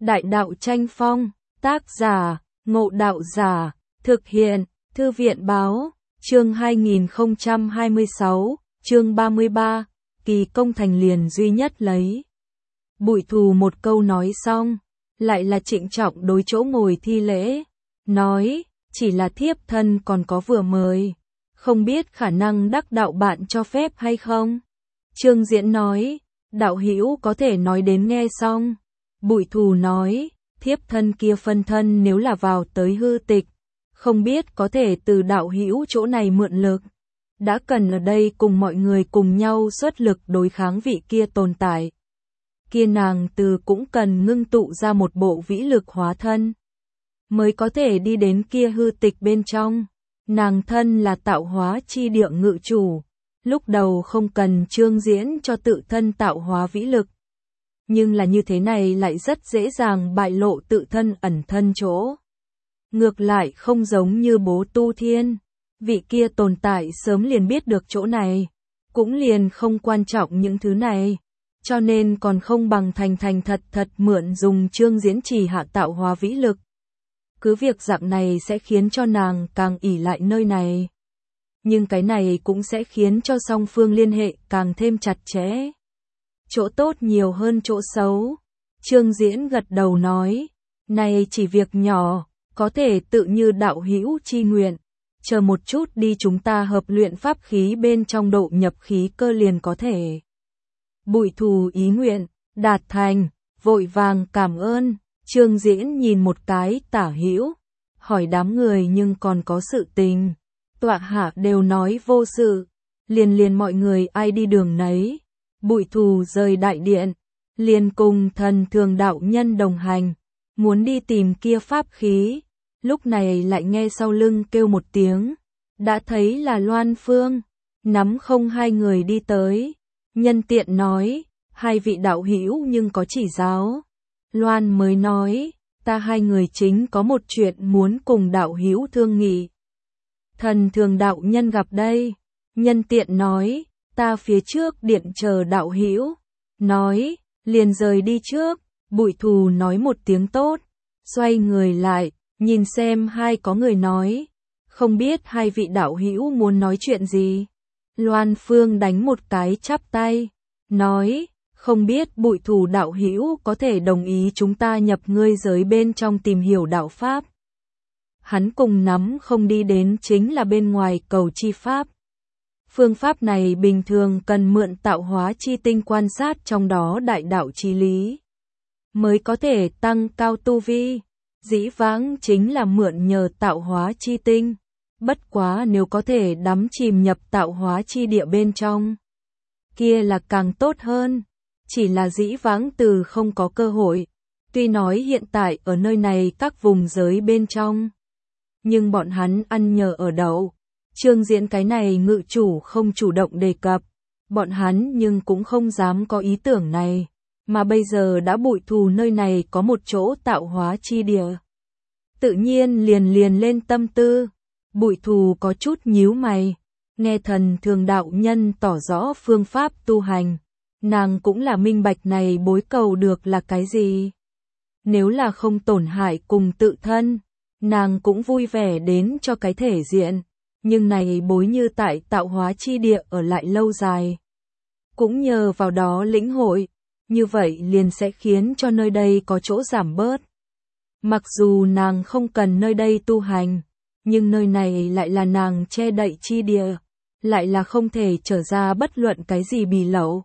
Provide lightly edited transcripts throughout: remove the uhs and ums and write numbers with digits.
Đại đạo tranh phong, tác giả, Ngộ Đạo Giả, thực hiện, Thư viện báo, chương 2026, chương 33, kỳ công thành liền duy nhất lấy. Bụi Thù một câu nói xong, lại là trịnh trọng đối chỗ ngồi thi lễ, nói, chỉ là thiếp thân còn có vừa mời, không biết khả năng đắc đạo bạn cho phép hay không? Trương Diễn nói, đạo hữu có thể nói đến nghe xong. Bụi Thù nói, thiếp thân kia phân thân nếu là vào tới hư tịch, không biết có thể từ đạo hữu chỗ này mượn lực. Đã cần ở đây cùng mọi người cùng nhau xuất lực đối kháng vị kia tồn tại. Kia nàng từ cũng cần ngưng tụ ra một bộ vĩ lực hóa thân, mới có thể đi đến kia hư tịch bên trong. Nàng thân là tạo hóa chi địa ngự chủ, lúc đầu không cần Trương Diễn cho tự thân tạo hóa vĩ lực. Nhưng là như thế này lại rất dễ dàng bại lộ tự thân ẩn thân chỗ. Ngược lại không giống như Bố Tu Thiên, vị kia tồn tại sớm liền biết được chỗ này, cũng liền không quan trọng những thứ này, cho nên còn không bằng thành thật mượn dùng Trương Diễn chỉ hạ tạo hóa vĩ lực. Cứ việc dạng này sẽ khiến cho nàng càng ỷ lại nơi này, nhưng cái này cũng sẽ khiến cho song phương liên hệ càng thêm chặt chẽ. Chỗ tốt nhiều hơn chỗ xấu. Trương Diễn gật đầu nói, này chỉ việc nhỏ, có thể tự như đạo hữu chi nguyện, chờ một chút đi chúng ta hợp luyện pháp khí bên trong độ nhập khí cơ liền có thể. Bụi Thù ý nguyện, đạt thành, vội vàng cảm ơn. Trương Diễn nhìn một cái tả hữu, hỏi đám người nhưng còn có sự tình. Tọa hạ đều nói vô sự, liền mọi người ai đi đường nấy. Bụi Thù rời đại điện, liền cùng Thần Thường đạo nhân đồng hành, muốn đi tìm kia pháp khí. Lúc này lại nghe sau lưng kêu một tiếng, đã thấy là Loan Phương, nắm không hai người đi tới. Nhân tiện nói, hai vị đạo hữu nhưng có chỉ giáo. Loan mới nói, ta hai người chính có một chuyện muốn cùng đạo hữu thương nghị. Thần Thường đạo nhân gặp đây. Nhân tiện nói, ta phía trước điện chờ đạo hữu. Nói, liền rời đi trước. Bụi Thù nói một tiếng tốt, xoay người lại, nhìn xem hai có người nói, không biết hai vị đạo hữu muốn nói chuyện gì. Loan Phương đánh một cái chắp tay, nói, không biết Bụi Thù đạo hữu có thể đồng ý chúng ta nhập ngươi giới bên trong tìm hiểu đạo pháp. Hắn cùng nắm không đi đến chính là bên ngoài cầu chi pháp. Phương pháp này bình thường cần mượn tạo hóa chi tinh quan sát trong đó đại đạo chi lý, mới có thể tăng cao tu vi. Dĩ vãng chính là mượn nhờ tạo hóa chi tinh, bất quá nếu có thể đắm chìm nhập tạo hóa chi địa bên trong, kia là càng tốt hơn. Chỉ là dĩ vãng từ không có cơ hội, tuy nói hiện tại ở nơi này các vùng giới bên trong, nhưng bọn hắn ăn nhờ ở đậu. Trương Diễn cái này ngự chủ không chủ động đề cập, bọn hắn nhưng cũng không dám có ý tưởng này, mà bây giờ đã Bụi Thù nơi này có một chỗ tạo hóa chi địa, tự nhiên liền lên tâm tư. Bụi Thù có chút nhíu mày, nghe Thần Thường đạo nhân tỏ rõ phương pháp tu hành, nàng cũng là minh bạch này bối cầu được là cái gì. Nếu là không tổn hại cùng tự thân, nàng cũng vui vẻ đến cho cái thể diện. Nhưng này bối như tại tạo hóa chi địa ở lại lâu dài, cũng nhờ vào đó lĩnh hội, như vậy liền sẽ khiến cho nơi đây có chỗ giảm bớt. Mặc dù nàng không cần nơi đây tu hành, nhưng nơi này lại là nàng che đậy chi địa, lại là không thể trở ra bất luận cái gì bì lậu.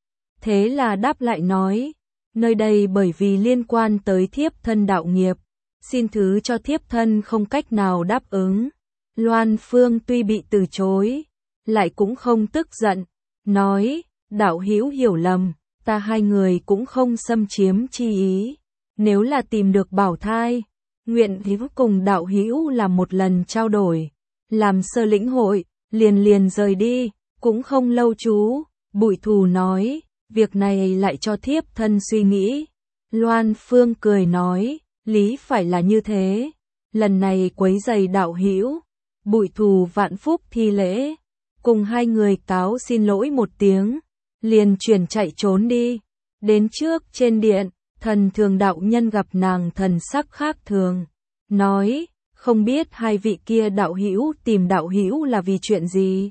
Thế là đáp lại nói, nơi đây bởi vì liên quan tới thiếp thân đạo nghiệp, xin thứ cho thiếp thân không cách nào đáp ứng. Loan Phương tuy bị từ chối, lại cũng không tức giận, nói, đạo hữu hiểu lầm, ta hai người cũng không xâm chiếm chi ý. Nếu là tìm được bảo thai, nguyện hữu cùng đạo hữu làm một lần trao đổi, làm sơ lĩnh hội, liền rời đi, cũng không lâu chú. Bụi Thù nói, việc này lại cho thiếp thân suy nghĩ. Loan Phương cười nói, lý phải là như thế, lần này quấy rầy đạo hữu. Bụi Thù vạn phúc thi lễ, cùng hai người cáo xin lỗi một tiếng, liền chuyển chạy trốn đi. Đến trước trên điện, Thần Thường đạo nhân gặp nàng thần sắc khác thường, nói, không biết hai vị kia đạo hữu tìm đạo hữu là vì chuyện gì?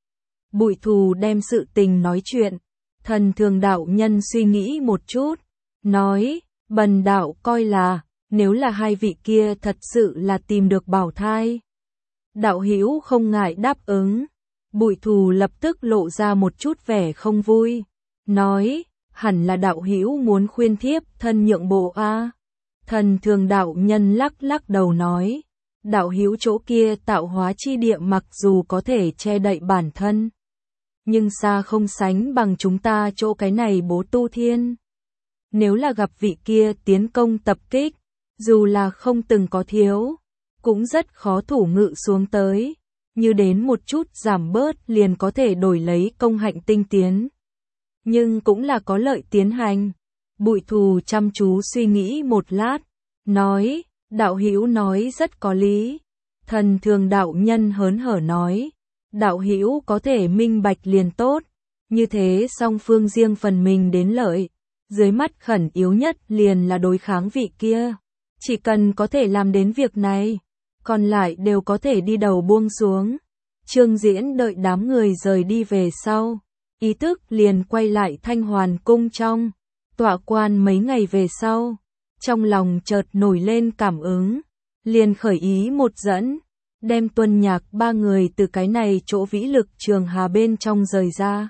Bụi Thù đem sự tình nói chuyện, Thần Thường đạo nhân suy nghĩ một chút, nói, bần đạo coi là, nếu là hai vị kia thật sự là tìm được bảo thai. Đạo hữu không ngại đáp ứng. Bụi Thù lập tức lộ ra một chút vẻ không vui, nói, hẳn là đạo hữu muốn khuyên thiếp thân nhượng bộ a. Thần Thường đạo nhân lắc lắc đầu nói, đạo hữu chỗ kia tạo hóa chi địa mặc dù có thể che đậy bản thân, nhưng xa không sánh bằng chúng ta chỗ cái này bố tu thiên. Nếu là gặp vị kia tiến công tập kích, dù là không từng có thiếu, cũng rất khó thủ ngự xuống tới, như đến một chút giảm bớt liền có thể đổi lấy công hạnh tinh tiến. Nhưng cũng là có lợi tiến hành. Bụi Thù chăm chú suy nghĩ một lát, nói, đạo hữu nói rất có lý. Thần Thường đạo nhân hớn hở nói, đạo hữu có thể minh bạch liền tốt, như thế song phương riêng phần mình đến lợi, dưới mắt khẩn yếu nhất liền là đối kháng vị kia, chỉ cần có thể làm đến việc này, còn lại đều có thể đi đầu buông xuống. Trương Diễn đợi đám người rời đi về sau, ý thức liền quay lại Thanh Hoàn cung trong, tọa quan mấy ngày về sau, trong lòng chợt nổi lên cảm ứng, liền khởi ý một dẫn, đem Tuân Nhạc ba người từ cái này chỗ vĩ lực trường hà bên trong rời ra.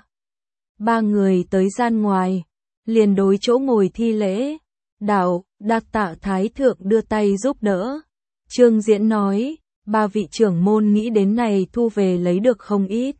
Ba người tới gian ngoài, liền đối chỗ ngồi thi lễ, đạo, đạc tạ thái thượng đưa tay giúp đỡ. Trương Diễn nói, ba vị trưởng môn nghĩ đến này thu về lấy được không ít.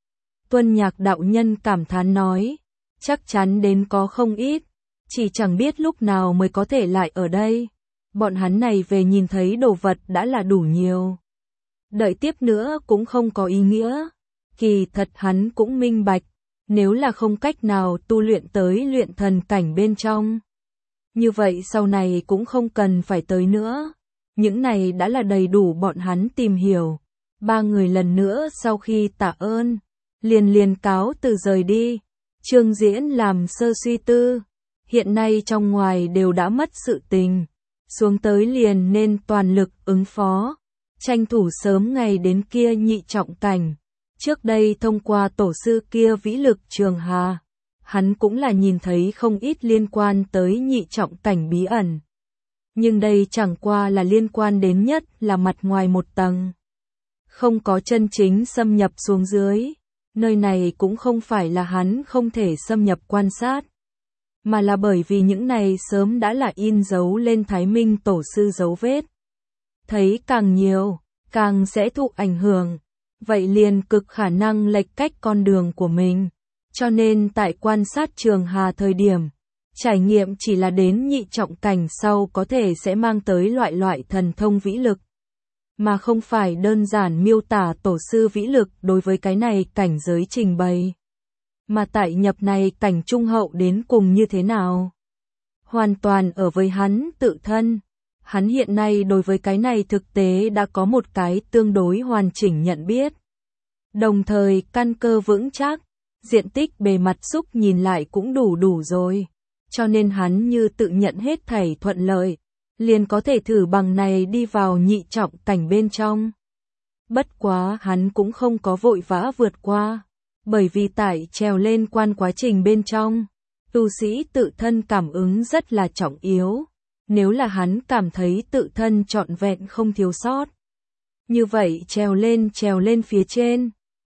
Tuân Nhạc đạo nhân cảm thán nói, chắc chắn đến có không ít, chỉ chẳng biết lúc nào mới có thể lại ở đây. Bọn hắn này về nhìn thấy đồ vật đã là đủ nhiều. Đợi tiếp nữa cũng không có ý nghĩa. Kỳ thật hắn cũng minh bạch, nếu là không cách nào tu luyện tới luyện thần cảnh bên trong, như vậy sau này cũng không cần phải tới nữa. Những này đã là đầy đủ bọn hắn tìm hiểu. Ba người lần nữa sau khi tạ ơn, liền cáo từ rời đi. Trương Diễn làm sơ suy tư, hiện nay trong ngoài đều đã mất sự tình, xuống tới liền nên toàn lực ứng phó, tranh thủ sớm ngày đến kia nhị trọng cảnh. Trước đây thông qua tổ sư kia vĩ lực trường hà, hắn cũng là nhìn thấy không ít liên quan tới nhị trọng cảnh bí ẩn. Nhưng đây chẳng qua là liên quan đến nhất là mặt ngoài một tầng, không có chân chính xâm nhập xuống dưới. Nơi này cũng không phải là hắn không thể xâm nhập quan sát, mà là bởi vì những này sớm đã là in dấu lên Thái Minh tổ sư dấu vết. Thấy càng nhiều, càng sẽ thụ ảnh hưởng, vậy liền cực khả năng lệch cách con đường của mình. Cho nên tại quan sát trường hà thời điểm, trải nghiệm chỉ là đến nhị trọng cảnh sau có thể sẽ mang tới loại thần thông vĩ lực, mà không phải đơn giản miêu tả tổ sư vĩ lực đối với cái này cảnh giới trình bày. Mà tại nhập này cảnh trung hậu đến cùng như thế nào? Hoàn toàn ở với hắn tự thân. Hắn hiện nay đối với cái này thực tế đã có một cái tương đối hoàn chỉnh nhận biết. Đồng thời căn cơ vững chắc, diện tích bề mặt xúc nhìn lại cũng đủ rồi. Cho nên hắn như tự nhận hết thảy thuận lợi, liền có thể thử bằng này đi vào nhị trọng cảnh bên trong. Bất quá hắn cũng không có vội vã vượt qua, bởi vì tại trèo lên quan quá trình bên trong, tu sĩ tự thân cảm ứng rất là trọng yếu. Nếu là hắn cảm thấy tự thân trọn vẹn không thiếu sót, như vậy trèo lên phía trên,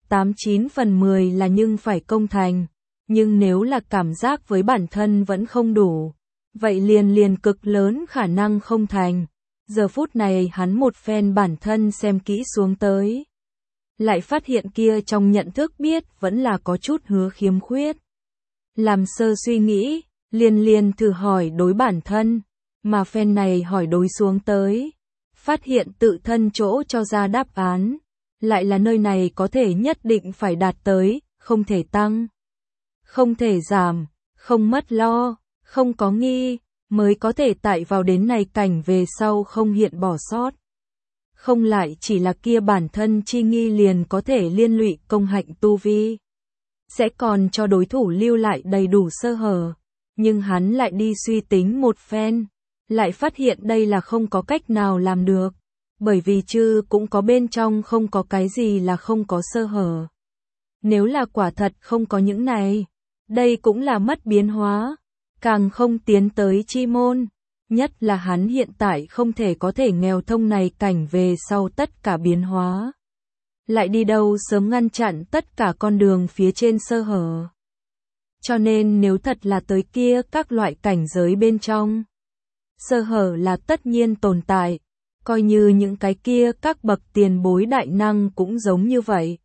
89 phần 10 là nhưng phải công thành. Nhưng nếu là cảm giác với bản thân vẫn không đủ, vậy liền cực lớn khả năng không thành. Giờ phút này hắn một phen bản thân xem kỹ xuống tới, lại phát hiện kia trong nhận thức biết vẫn là có chút hứa khiếm khuyết. Làm sơ suy nghĩ, liền thử hỏi đối bản thân, mà phen này hỏi đối xuống tới, phát hiện tự thân chỗ cho ra đáp án, lại là nơi này có thể nhất định phải đạt tới, không thể tăng, không thể giảm, không mất lo, không có nghi, mới có thể tại vào đến này cảnh về sau không hiện bỏ sót. Không lại chỉ là kia bản thân chi nghi liền có thể liên lụy công hạnh tu vi, sẽ còn cho đối thủ lưu lại đầy đủ sơ hở. Nhưng hắn lại đi suy tính một phen, lại phát hiện đây là không có cách nào làm được, bởi vì chư cũng có bên trong không có cái gì là không có sơ hở. Nếu là quả thật không có những này, đây cũng là mất biến hóa, càng không tiến tới chi môn, nhất là hắn hiện tại không thể có thể nghèo thông này cảnh về sau tất cả biến hóa. Lại đi đâu sớm ngăn chặn tất cả con đường phía trên sơ hở. Cho nên nếu thật là tới kia các loại cảnh giới bên trong, sơ hở là tất nhiên tồn tại, coi như những cái kia các bậc tiền bối đại năng cũng giống như vậy.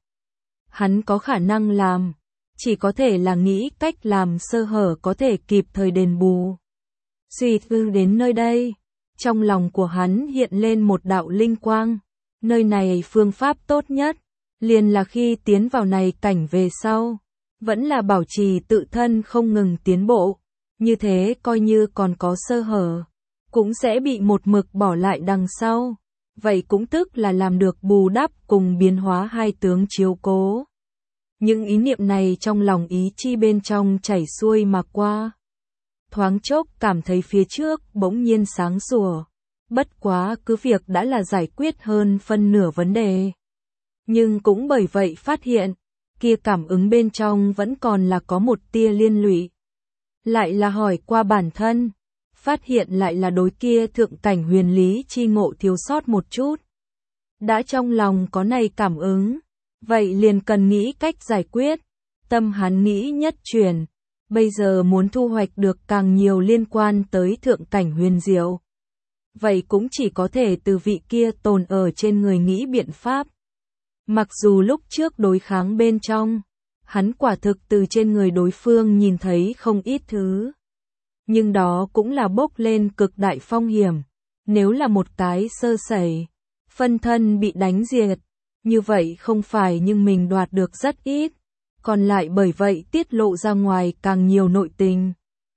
Hắn có khả năng làm, chỉ có thể là nghĩ cách làm sơ hở có thể kịp thời đền bù. Suy tư đến nơi đây, trong lòng của hắn hiện lên một đạo linh quang, nơi này phương pháp tốt nhất, liền là khi tiến vào này cảnh về sau, vẫn là bảo trì tự thân không ngừng tiến bộ, như thế coi như còn có sơ hở, cũng sẽ bị một mực bỏ lại đằng sau, vậy cũng tức là làm được bù đắp cùng biến hóa hai tướng chiếu cố. Những ý niệm này trong lòng ý chi bên trong chảy xuôi mà qua. Thoáng chốc cảm thấy phía trước bỗng nhiên sáng sủa, bất quá cứ việc đã là giải quyết hơn phân nửa vấn đề. Nhưng cũng bởi vậy phát hiện, kia cảm ứng bên trong vẫn còn là có một tia liên lụy. Lại là hỏi qua bản thân, phát hiện lại là đối kia thượng cảnh huyền lý chi ngộ thiếu sót một chút. Đã trong lòng có này cảm ứng, vậy liền cần nghĩ cách giải quyết, tâm hắn nghĩ nhất chuyển, bây giờ muốn thu hoạch được càng nhiều liên quan tới thượng cảnh huyền diệu. Vậy cũng chỉ có thể từ vị kia tồn ở trên người nghĩ biện pháp. Mặc dù lúc trước đối kháng bên trong, hắn quả thực từ trên người đối phương nhìn thấy không ít thứ. Nhưng đó cũng là bốc lên cực đại phong hiểm, nếu là một cái sơ sẩy, phân thân bị đánh diệt, như vậy không phải nhưng mình đoạt được rất ít, còn lại bởi vậy tiết lộ ra ngoài càng nhiều nội tình.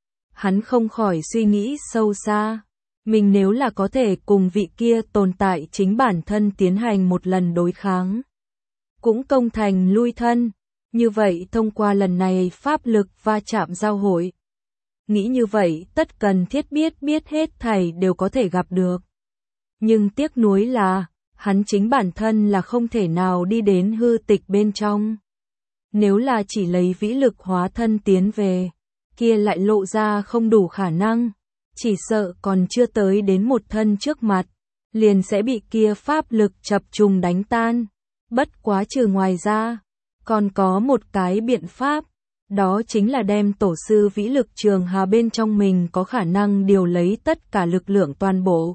Hắn không khỏi suy nghĩ sâu xa, mình nếu là có thể cùng vị kia tồn tại chính bản thân tiến hành một lần đối kháng, cũng công thành lui thân, như vậy thông qua lần này pháp lực va chạm giao hội. Nghĩ như vậy tất cần thiết biết hết thảy đều có thể gặp được. Nhưng tiếc nuối là, hắn chính bản thân là không thể nào đi đến hư tịch bên trong. Nếu là chỉ lấy vĩ lực hóa thân tiến về, kia lại lộ ra không đủ khả năng, chỉ sợ còn chưa tới đến một thân trước mặt, liền sẽ bị kia pháp lực chập trùng đánh tan. Bất quá trừ ngoài ra, còn có một cái biện pháp, đó chính là đem tổ sư vĩ lực trường hà bên trong mình có khả năng điều lấy tất cả lực lượng toàn bộ.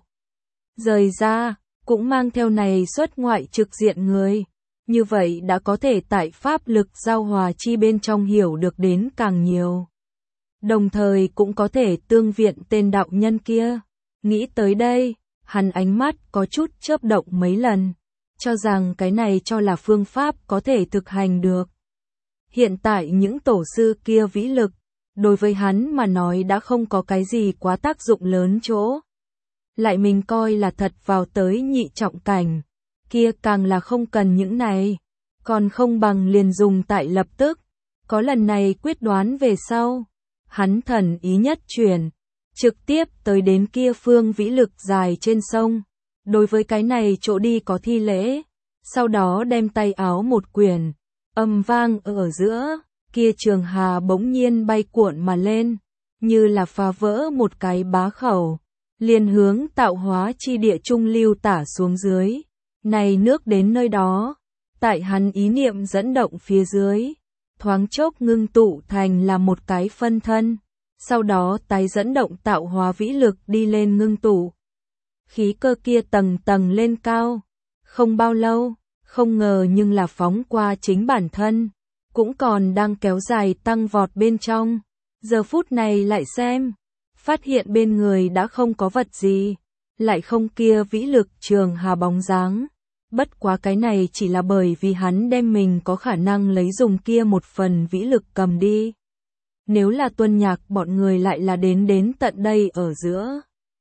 Rời ra, cũng mang theo này xuất ngoại trực diện người, như vậy đã có thể tại pháp lực giao hòa chi bên trong hiểu được đến càng nhiều. Đồng thời cũng có thể tương viện tên đạo nhân kia. Nghĩ tới đây, hắn ánh mắt có chút chớp động mấy lần, cho rằng cái này cho là phương pháp có thể thực hành được. Hiện tại những tổ sư kia vĩ lực, đối với hắn mà nói đã không có cái gì quá tác dụng lớn chỗ. Lại mình coi là thật vào tới nhị trọng cảnh, kia càng là không cần những này, còn không bằng liền dùng tại lập tức. Có lần này quyết đoán về sau, hắn thần ý nhất chuyển, trực tiếp tới đến kia phương vĩ lực dài trên sông. Đối với cái này chỗ đi có thi lễ, sau đó đem tay áo một quyển, âm vang ở giữa, kia trường hà bỗng nhiên bay cuộn mà lên, như là phá vỡ một cái bá khẩu, liền hướng tạo hóa chi địa trung lưu tả xuống dưới. Này nước đến nơi đó, tại hắn ý niệm dẫn động phía dưới, thoáng chốc ngưng tụ thành là một cái phân thân, sau đó tái dẫn động tạo hóa vĩ lực đi lên ngưng tụ. Khí cơ kia tầng tầng lên cao, không bao lâu, không ngờ nhưng là phóng qua chính bản thân, cũng còn đang kéo dài tăng vọt bên trong. Giờ phút này lại xem, phát hiện bên người đã không có vật gì, lại không kia vĩ lực trường hà bóng dáng. Bất quá cái này chỉ là bởi vì hắn đem mình có khả năng lấy dùng kia một phần vĩ lực cầm đi. Nếu là Tuân Nhạc bọn người lại là đến tận đây ở giữa,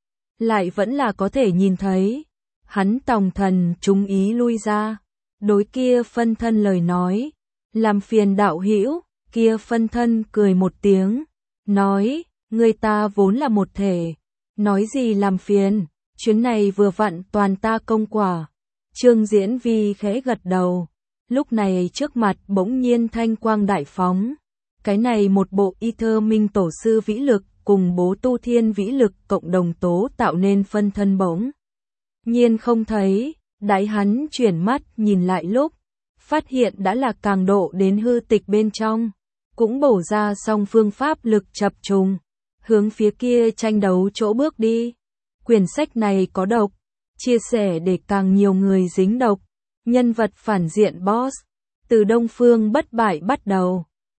lại vẫn là có thể nhìn thấy. Hắn tòng thần trung ý lui ra, đối kia phân thân lời nói, làm phiền đạo hữu. Kia phân thân cười một tiếng, nói, Người ta vốn là một thể, nói gì làm phiền, chuyến này vừa vặn toàn ta công quả. Trương Diễn Vi khẽ gật đầu, lúc này trước mặt bỗng nhiên thanh quang đại phóng. Cái này một bộ y thơ minh tổ sư vĩ lực cùng bố tu thiên vĩ lực cộng đồng tố tạo nên phân thân bỗng nhiên không thấy, đãi hắn chuyển mắt nhìn lại lúc, phát hiện đã là càng độ đến hư tịch bên trong, cũng bổ ra xong phương pháp lực chập trùng, hướng phía kia tranh đấu chỗ bước đi. Quyển sách này có độc, chia sẻ để càng nhiều người dính độc, nhân vật phản diện boss, từ Đông Phương bất bại bắt đầu.